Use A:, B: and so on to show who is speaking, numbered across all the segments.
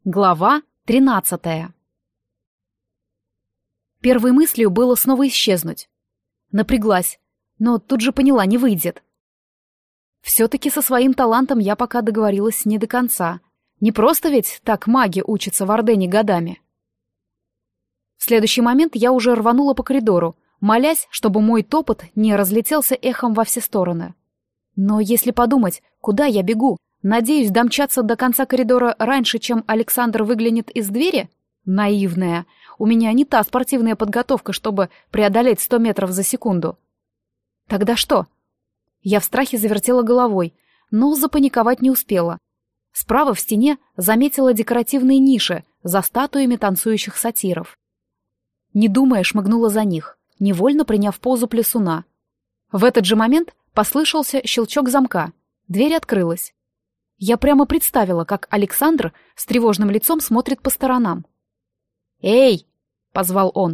A: Глава 13. Первой мыслью было снова исчезнуть. Напряглась, но тут же поняла, не выйдет. Все-таки со своим талантом я пока договорилась не до конца. Не просто ведь так маги учатся в Ордене годами. В следующий момент я уже рванула по коридору, молясь, чтобы мой топот не разлетелся эхом во все стороны. Но если подумать, куда я бегу? Надеюсь домчаться до конца коридора раньше, чем Александр выглянет из двери? Наивная. У меня не та спортивная подготовка, чтобы преодолеть 100 метров за секунду. Тогда что? Я в страхе завертела головой, но запаниковать не успела. Справа в стене заметила декоративные ниши за статуями танцующих сатиров. Не думая, шмыгнула за них, невольно приняв позу плясуна. В этот же момент послышался щелчок замка. Дверь открылась. Я прямо представила, как Александр с тревожным лицом смотрит по сторонам. «Эй!» — позвал он.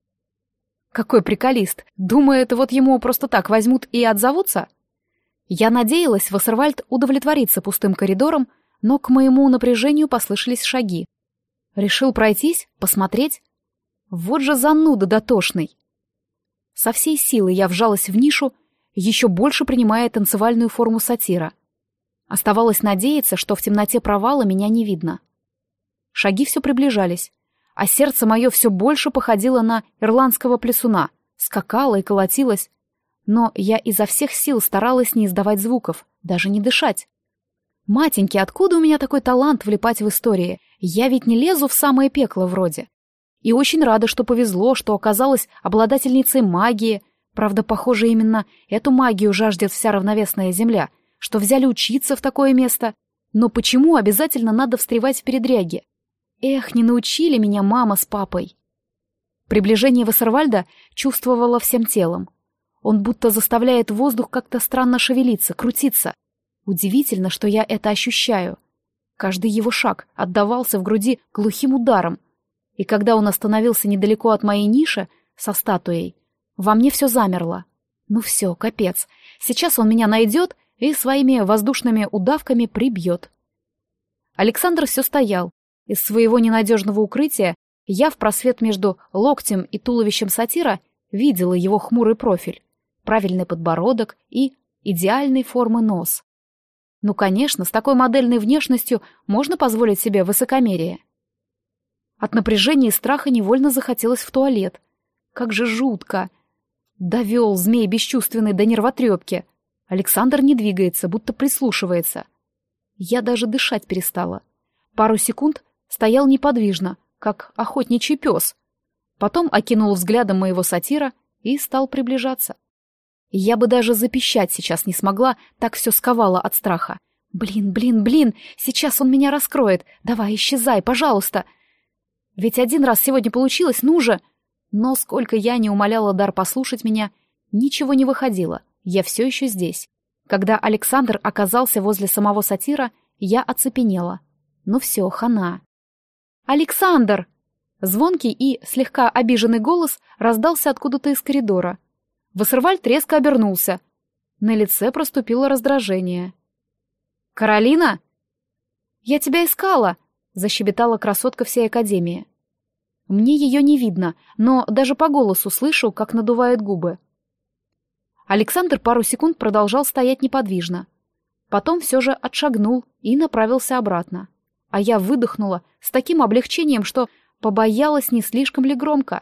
A: Какой приколист! Думает, вот ему просто так возьмут и отзовутся? Я надеялась, Вассервальд удовлетворится пустым коридором, но к моему напряжению послышались шаги. Решил пройтись, посмотреть? Вот же зануда дотошный! Со всей силы я вжалась в нишу, еще больше принимая танцевальную форму сатира. Оставалось надеяться, что в темноте провала меня не видно. Шаги все приближались, а сердце мое все больше походило на ирландского плясуна, скакало и колотилось, но я изо всех сил старалась не издавать звуков, даже не дышать. Матеньки, откуда у меня такой талант влипать в истории? Я ведь не лезу в самое пекло вроде. И очень рада, что повезло, что оказалась обладательницей магии. Правда, похоже, именно эту магию жаждет вся равновесная земля, что взяли учиться в такое место. Но почему обязательно надо встревать в передряги? Эх, не научили меня мама с папой. Приближение Вассервальда чувствовала всем телом. Он будто заставляет воздух как-то странно шевелиться, крутиться. Удивительно, что я это ощущаю. Каждый его шаг отдавался в груди глухим ударом. И когда он остановился недалеко от моей ниши со статуей, во мне все замерло. Ну все, капец. Сейчас он меня найдет и своими воздушными удавками прибьет. Александр все стоял. Из своего ненадежного укрытия я в просвет между локтем и туловищем сатира видела его хмурый профиль, правильный подбородок и идеальной формы нос. Ну, конечно, с такой модельной внешностью можно позволить себе высокомерие. От напряжения и страха невольно захотелось в туалет. Как же жутко! Довел змей бесчувственный до нервотрепки. Александр не двигается, будто прислушивается. Я даже дышать перестала. Пару секунд стоял неподвижно, как охотничий пес. Потом окинул взглядом моего сатира и стал приближаться. Я бы даже запищать сейчас не смогла, так все сковало от страха. Блин, сейчас он меня раскроет. Давай, исчезай, пожалуйста. Ведь один раз сегодня получилось, ну же. Но сколько я не умоляла дар послушать меня, ничего не выходило. Я все еще здесь. Когда Александр оказался возле самого сатира, я оцепенела. Ну все, хана. «Александр!» Звонкий и слегка обиженный голос раздался откуда-то из коридора. Вассервальд резко обернулся. На лице проступило раздражение. «Каролина?» «Я тебя искала!» — защебетала красотка всей академии. Мне ее не видно, но даже по голосу слышу, как надувает губы. Александр пару секунд продолжал стоять неподвижно. Потом все же отшагнул и направился обратно. А я выдохнула с таким облегчением, что побоялась, не слишком ли громко.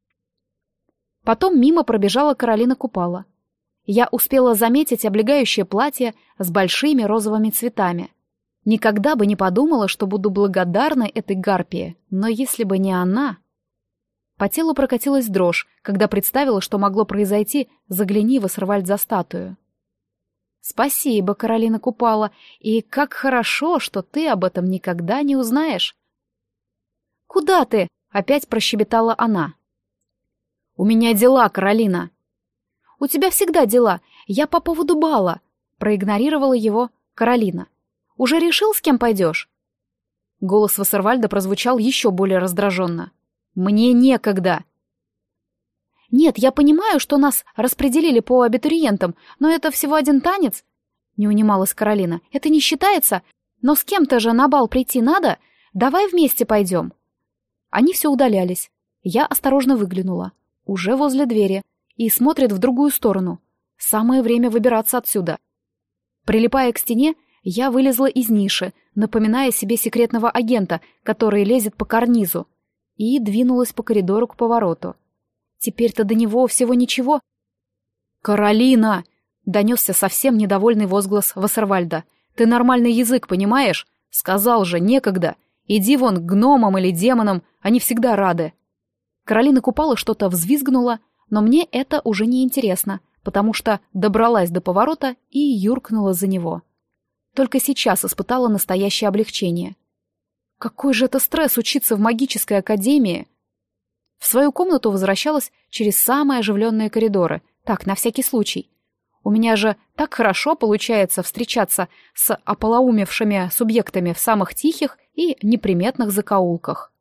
A: Потом мимо пробежала Каролина Купала. Я успела заметить облегающее платье с большими розовыми цветами. Никогда бы не подумала, что буду благодарна этой гарпии, но если бы не она... По телу прокатилась дрожь, когда представила, что могло произойти, загляни, Вассервальд, за статую. «Спасибо, Каролина Купала, и как хорошо, что ты об этом никогда не узнаешь». «Куда ты?» — опять прощебетала она. «У меня дела, Каролина». «У тебя всегда дела. Я по поводу бала», — проигнорировала его Каролина. «Уже решил, с кем пойдешь?» Голос Вассервальда прозвучал еще более раздраженно. «Мне некогда». «Нет, я понимаю, что нас распределили по абитуриентам, но это всего один танец», — не унималась Каролина. «Это не считается, но с кем-то же на бал прийти надо. Давай вместе пойдем». Они все удалялись. Я осторожно выглянула. Уже возле двери. И смотрит в другую сторону. Самое время выбираться отсюда. Прилипая к стене, я вылезла из ниши, напоминая себе секретного агента, который лезет по карнизу, и двинулась по коридору к повороту. Теперь-то до него всего ничего. «Каролина!» — донесся совсем недовольный возглас Вассервальда. «Ты нормальный язык понимаешь? Сказал же, некогда. Иди вон к гномам или демонам, они всегда рады». Каролина Купала что-то взвизгнула, но мне это уже не интересно, потому что добралась до поворота и юркнула за него. Только сейчас испытала настоящее облегчение. Какой же это стресс учиться в магической академии! В свою комнату возвращалась через самые оживленные коридоры, так, на всякий случай. У меня же так хорошо получается встречаться с ополоумевшими субъектами в самых тихих и неприметных закоулках.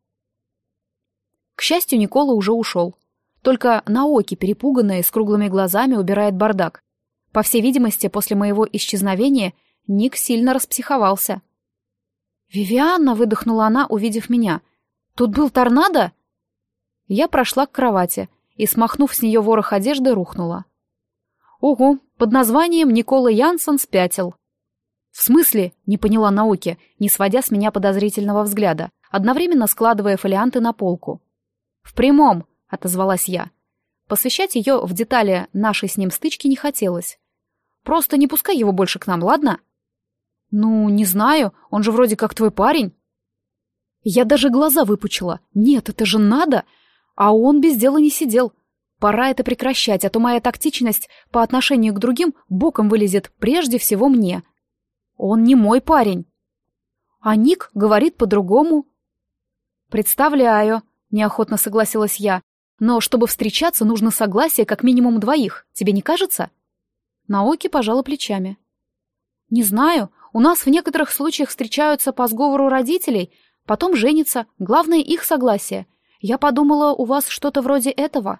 A: К счастью, Никола уже ушел. Только Наоки, перепуганная, с круглыми глазами, убирает бардак. По всей видимости, после моего исчезновения Ник сильно распсиховался. «Вивианна!» — выдохнула она, увидев меня. «Тут был торнадо?» Я прошла к кровати и, смахнув с нее ворох одежды, рухнула. «Ого, под названием Никола Янсен спятил». «В смысле?» — не поняла Наоки, не сводя с меня подозрительного взгляда, одновременно складывая фолианты на полку. «В прямом», — отозвалась я. Посвящать ее в детали нашей с ним стычки не хотелось. «Просто не пускай его больше к нам, ладно?» «Ну, не знаю, он же вроде как твой парень». Я даже глаза выпучила. «Нет, это же надо!» А он без дела не сидел. Пора это прекращать, а то моя тактичность по отношению к другим боком вылезет прежде всего мне. Он не мой парень. А Ник говорит по-другому. «Представляю», — неохотно согласилась я. «Но чтобы встречаться, нужно согласие как минимум 2, тебе не кажется?» Наоки пожала плечами. «Не знаю, у нас в некоторых случаях встречаются по сговору родителей, потом женятся, главное их согласие. Я подумала, у вас что-то вроде этого».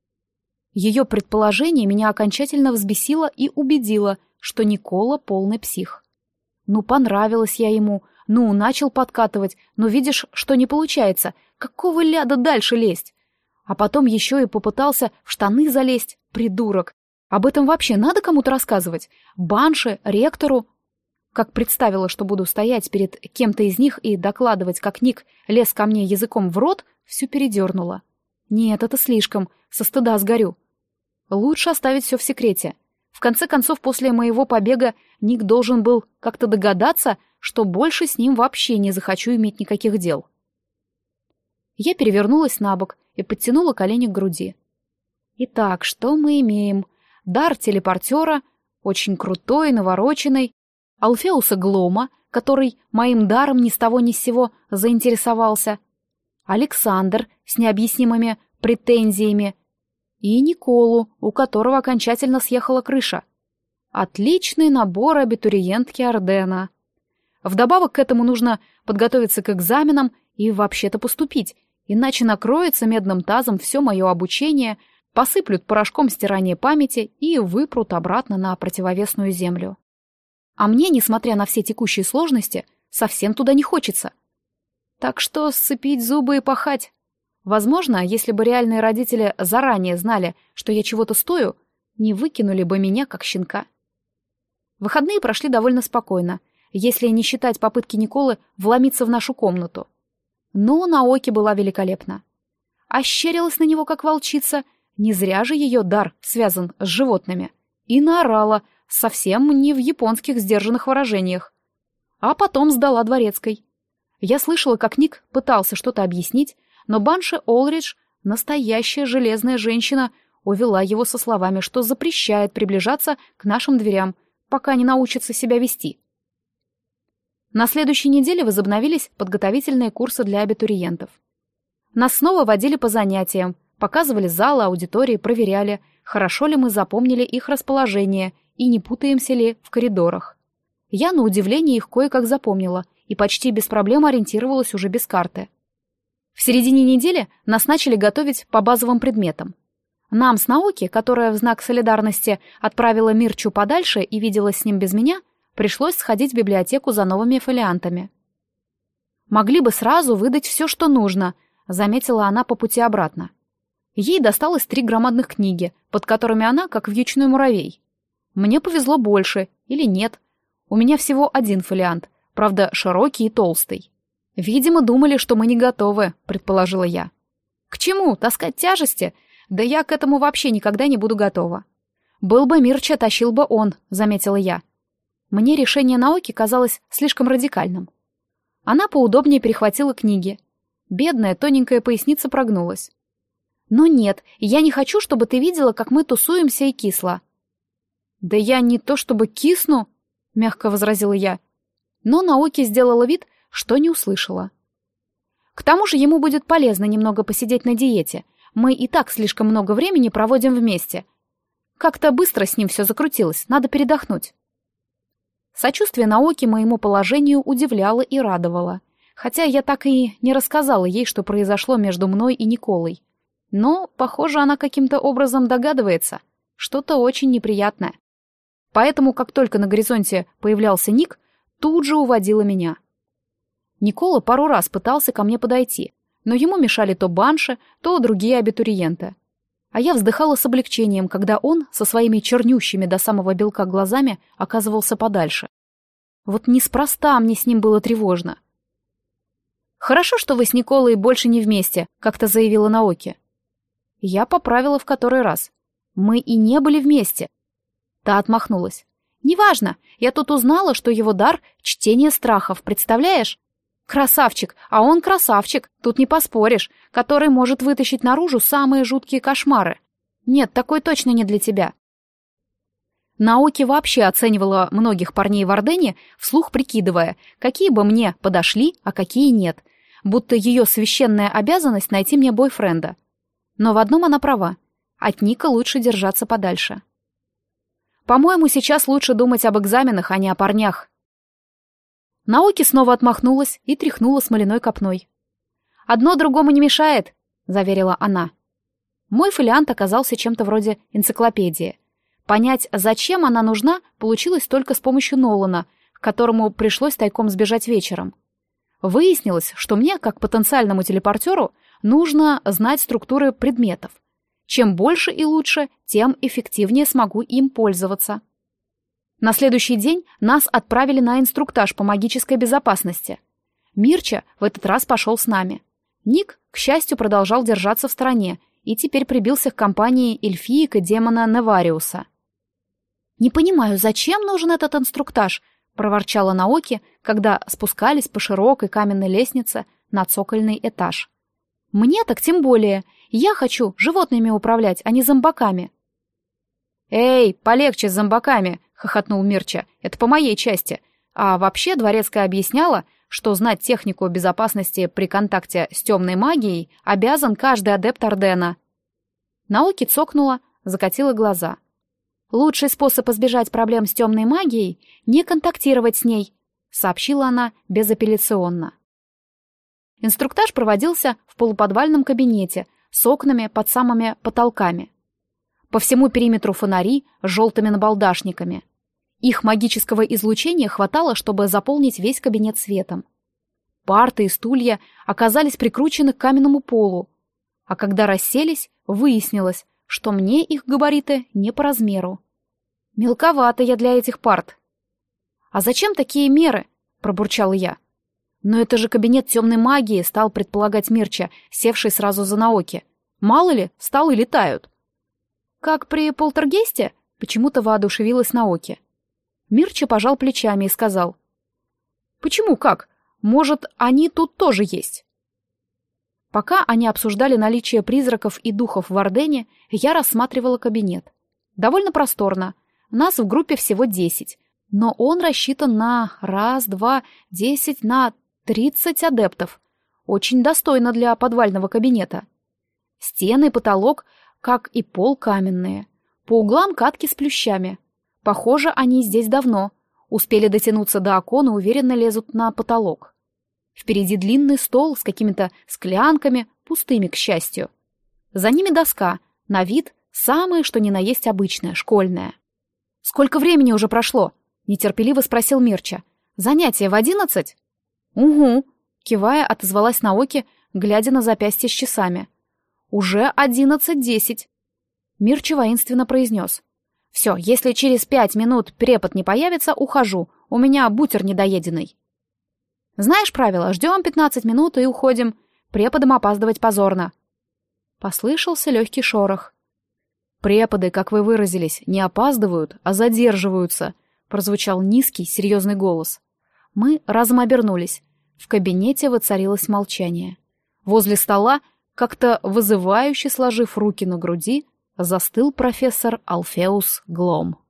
A: Ее предположение меня окончательно взбесило и убедило, что Никола полный псих. Ну, понравилась я ему, ну, начал подкатывать, но видишь, что не получается, какого ляда дальше лезть? А потом еще и попытался в штаны залезть, придурок. Об этом вообще надо кому-то рассказывать? Банше, ректору? Как представила, что буду стоять перед кем-то из них и докладывать, как Ник лез ко мне языком в рот, всю передернула. Нет, это слишком, со стыда сгорю. Лучше оставить все в секрете. В конце концов, после моего побега Ник должен был как-то догадаться, что больше с ним вообще не захочу иметь никаких дел. Я перевернулась на бок и подтянула колени к груди. Итак, что мы имеем? Дар телепортера, очень крутой, навороченный, Алфеуса Глома, который моим даром ни с того ни с сего заинтересовался, Александр с необъяснимыми претензиями и Николу, у которого окончательно съехала крыша. Отличный набор абитуриентки Ордена. Вдобавок к этому нужно подготовиться к экзаменам и вообще-то поступить, иначе накроется медным тазом все мое обучение, посыплют порошком стирания памяти и выпрут обратно на противовесную землю. А мне, несмотря на все текущие сложности, совсем туда не хочется. Так что сцепить зубы и пахать. Возможно, если бы реальные родители заранее знали, что я чего-то стою, не выкинули бы меня как щенка. Выходные прошли довольно спокойно, если не считать попытки Николы вломиться в нашу комнату. Но Наоки была великолепна. Ощерилась на него, как волчица, не зря же ее дар связан с животными, и наорала, совсем не в японских сдержанных выражениях. А потом сдала дворецкой. Я слышала, как Ник пытался что-то объяснить, но Банши Олридж, настоящая железная женщина, увела его со словами, что запрещает приближаться к нашим дверям, пока не научится себя вести. На следующей неделе возобновились подготовительные курсы для абитуриентов. Нас снова водили по занятиям, показывали залы, аудитории, проверяли, хорошо ли мы запомнили их расположение и не путаемся ли в коридорах. Я, на удивление, их кое-как запомнила и почти без проблем ориентировалась уже без карты. В середине недели нас начали готовить по базовым предметам. Нам с Наоки, которая в знак солидарности отправила Мирчу подальше и виделась с ним без меня, пришлось сходить в библиотеку за новыми фолиантами. Могли бы сразу выдать все, что нужно, заметила она по пути обратно. Ей досталось 3 громадных книги, под которыми она как вьючной муравей. Мне повезло больше, или нет. У меня всего 1 фолиант, правда, широкий и толстый. Видимо, думали, что мы не готовы, предположила я. К чему? Таскать тяжести? Да я к этому вообще никогда не буду готова. Был бы Мирча, тащил бы он, заметила я. Мне решение Наоки казалось слишком радикальным. Она поудобнее перехватила книги. Бедная тоненькая поясница прогнулась. «Но нет, я не хочу, чтобы ты видела, как мы тусуемся и кисло». «Да я не то чтобы кисну», — мягко возразила я. Но Наоки сделала вид, что не услышала. «К тому же ему будет полезно немного посидеть на диете. Мы и так слишком много времени проводим вместе. Как-то быстро с ним все закрутилось, надо передохнуть». Сочувствие Наоки моему положению удивляло и радовало, хотя я так и не рассказала ей, что произошло между мной и Николой. Но, похоже, она каким-то образом догадывается, что-то очень неприятное. Поэтому, как только на горизонте появлялся Ник, тут же уводила меня. Никола пару раз пытался ко мне подойти, но ему мешали то банши, то другие абитуриенты. А я вздыхала с облегчением, когда он со своими чернющими до самого белка глазами оказывался подальше. Вот неспроста мне с ним было тревожно. «Хорошо, что вы с Николой больше не вместе», — как-то заявила Наоки. Я поправила в который раз. Мы и не были вместе. Та отмахнулась. «Неважно, я тут узнала, что его дар — чтение страхов, представляешь? Красавчик, а он красавчик, тут не поспоришь, который может вытащить наружу самые жуткие кошмары. Нет, такой точно не для тебя». Наоки вообще оценивала многих парней в Ордене, вслух прикидывая, какие бы мне подошли, а какие нет, будто ее священная обязанность найти мне бойфренда. Но в одном она права. От Ника лучше держаться подальше. По-моему, сейчас лучше думать об экзаменах, а не о парнях. Наоки снова отмахнулась и тряхнула смоляной копной. «Одно другому не мешает», — заверила она. Мой фолиант оказался чем-то вроде энциклопедии. Понять, зачем она нужна, получилось только с помощью Нолана, к которому пришлось тайком сбежать вечером. Выяснилось, что мне, как потенциальному телепортеру, нужно знать структуры предметов. Чем больше и лучше, тем эффективнее смогу им пользоваться. На следующий день нас отправили на инструктаж по магической безопасности. Мирча в этот раз пошел с нами. Ник, к счастью, продолжал держаться в стороне и теперь прибился к компании эльфиика демона Невариуса. «Не понимаю, зачем нужен этот инструктаж?» — проворчала Наоки, когда спускались по широкой каменной лестнице на цокольный этаж. «Мне так тем более. Я хочу животными управлять, а не зомбаками». «Эй, полегче с зомбаками!» — хохотнул Мирча. «Это по моей части. А вообще Дворецкая объясняла, что знать технику безопасности при контакте с темной магией обязан каждый адепт Ордена». Наоки цокнула, закатила глаза. «Лучший способ избежать проблем с темной магией — не контактировать с ней», — сообщила она безапелляционно. Инструктаж проводился в полуподвальном кабинете с окнами под самыми потолками. По всему периметру фонари с желтыми набалдашниками. Их магического излучения хватало, чтобы заполнить весь кабинет светом. Парты и стулья оказались прикручены к каменному полу, а когда расселись, выяснилось, что мне их габариты не по размеру. Мелковато я для этих парт. «А зачем такие меры?» — пробурчала я. «Но это же кабинет темной магии», — стал предполагать Мирча, севший сразу за Наоки. «Мало ли, столы летают». «Как при полтергейсте?» — почему-то воодушевилась Наоки. Мирча пожал плечами и сказал. «Почему как? Может, они тут тоже есть?» Пока они обсуждали наличие призраков и духов в Ордене, я рассматривала кабинет. Довольно просторно. Нас в группе всего 10, но он рассчитан на 1, 2, 10, на 30 адептов. Очень достойно для подвального кабинета. Стены и потолок, как и пол, каменные. По углам катки с плющами. Похоже, они здесь давно. Успели дотянуться до окон и уверенно лезут на потолок. Впереди длинный стол с какими-то склянками, пустыми, к счастью. За ними доска, на вид самое, что ни на есть обычное, школьное. «Сколько времени уже прошло?» — нетерпеливо спросил Мирча. «Занятие в 11?» «Угу», — Кивая, отозвалась Наоки, глядя на запястье с часами. «Уже 11:10». Мирча воинственно произнес. «Все, если через 5 минут препод не появится, ухожу. У меня бутер недоеденный». «Знаешь правило, ждем 15 минут и уходим. Преподам опаздывать позорно». Послышался легкий шорох. «Преподы, как вы выразились, не опаздывают, а задерживаются», прозвучал низкий, серьезный голос. Мы разом обернулись. В кабинете воцарилось молчание. Возле стола, как-то вызывающе сложив руки на груди, застыл профессор Алфеус Глом.